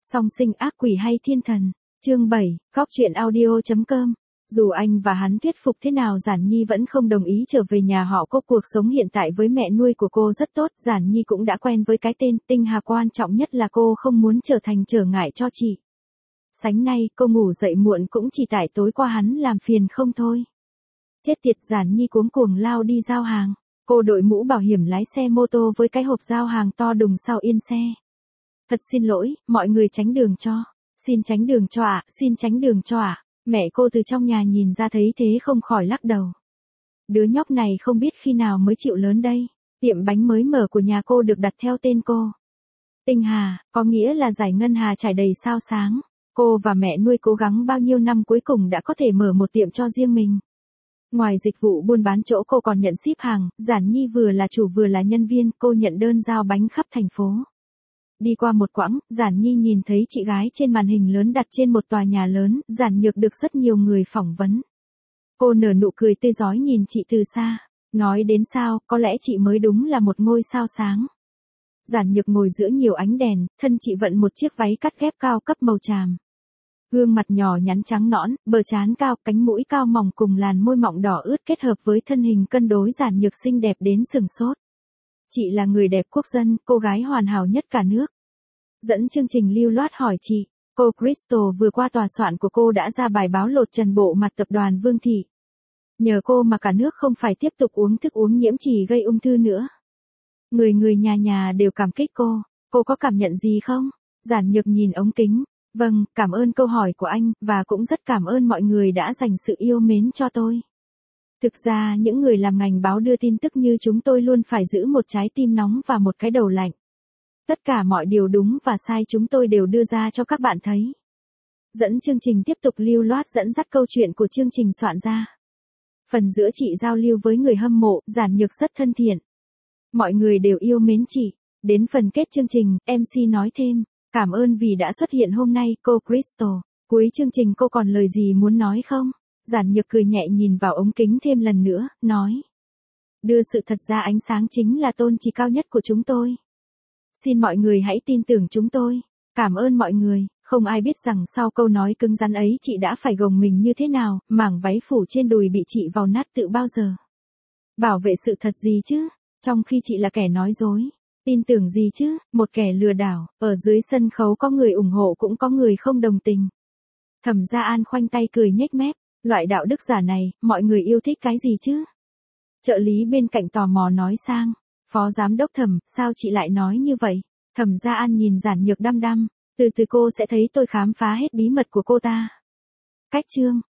Song sinh ác quỷ hay thiên thần. Chương 7, Góc truyện audio.com. Dù anh và hắn thuyết phục thế nào Giản Nhi vẫn không đồng ý trở về nhà họ Cô. Cuộc sống hiện tại với mẹ nuôi của cô rất tốt, Giản Nhi cũng đã quen với cái tên Tinh Hà, quan trọng nhất là cô không muốn trở thành trở ngại cho chị. Sáng nay cô ngủ dậy muộn cũng chỉ tại tối qua hắn làm phiền không thôi. Chết tiệt, Giản Nhi cuống cuồng lao đi giao hàng. Cô đội mũ bảo hiểm lái xe mô tô với cái hộp giao hàng to đùng sau yên xe. Thật xin lỗi, mọi người tránh đường cho. Xin tránh đường cho ạ, xin tránh đường cho ạ. Mẹ cô từ trong nhà nhìn ra thấy thế không khỏi lắc đầu. Đứa nhóc này không biết khi nào mới chịu lớn đây. Tiệm bánh mới mở của nhà cô được đặt theo tên cô. Tinh Hà, có nghĩa là giải ngân hà trải đầy sao sáng. Cô và mẹ nuôi cố gắng bao nhiêu năm cuối cùng đã có thể mở một tiệm cho riêng mình. Ngoài dịch vụ buôn bán chỗ cô còn nhận ship hàng, Giản Nhi vừa là chủ vừa là nhân viên, cô nhận đơn giao bánh khắp thành phố. Đi qua một quãng, Giản Nhi nhìn thấy chị gái trên màn hình lớn đặt trên một tòa nhà lớn, Giản Nhược được rất nhiều người phỏng vấn. Cô nở nụ cười tươi rói nhìn chị từ xa, nói đến sao, có lẽ chị mới đúng là một ngôi sao sáng. Giản Nhược ngồi giữa nhiều ánh đèn, thân chị vận một chiếc váy cắt ghép cao cấp màu tràm. Gương mặt nhỏ nhắn trắng nõn, bờ trán cao, cánh mũi cao mỏng cùng làn môi mọng đỏ ướt kết hợp với thân hình cân đối Giản Nhược xinh đẹp đến sừng sốt. Chị là người đẹp quốc dân, cô gái hoàn hảo nhất cả nước. Dẫn chương trình lưu loát hỏi chị, cô Crystal vừa qua tòa soạn của cô đã ra bài báo lột trần bộ mặt tập đoàn Vương Thị. Nhờ cô mà cả nước không phải tiếp tục uống thức uống nhiễm trì gây ung thư nữa. Người nhà nhà đều cảm kích cô có cảm nhận gì không? Giản Nhược nhìn ống kính. Vâng, cảm ơn câu hỏi của anh, và cũng rất cảm ơn mọi người đã dành sự yêu mến cho tôi. Thực ra những người làm ngành báo đưa tin tức như chúng tôi luôn phải giữ một trái tim nóng và một cái đầu lạnh. Tất cả mọi điều đúng và sai chúng tôi đều đưa ra cho các bạn thấy. Dẫn chương trình tiếp tục lưu loát dẫn dắt câu chuyện của chương trình soạn ra. Phần giữa chị giao lưu với người hâm mộ, Giản Nhược rất thân thiện. Mọi người đều yêu mến chị. Đến phần kết chương trình, MC nói thêm. Cảm ơn vì đã xuất hiện hôm nay, cô Crystal. Cuối chương trình cô còn lời gì muốn nói không? Giản Nhược cười nhẹ nhìn vào ống kính thêm lần nữa, nói. Đưa sự thật ra ánh sáng chính là tôn chỉ cao nhất của chúng tôi. Xin mọi người hãy tin tưởng chúng tôi. Cảm ơn mọi người. Không ai biết rằng sau câu nói cứng rắn ấy chị đã phải gồng mình như thế nào, mảng váy phủ trên đùi bị chị vào nát tự bao giờ. Bảo vệ sự thật gì chứ, trong khi chị là kẻ nói dối. Tin tưởng gì chứ, một kẻ lừa đảo, ở dưới sân khấu có người ủng hộ cũng có người không đồng tình. Thẩm Gia An khoanh tay cười nhếch mép, loại đạo đức giả này, mọi người yêu thích cái gì chứ? Trợ lý bên cạnh tò mò nói sang, Phó Giám đốc Thẩm, sao chị lại nói như vậy? Thẩm Gia An nhìn Giản Nhược đăm đăm, từ từ cô sẽ thấy tôi khám phá hết bí mật của cô ta. Cách chương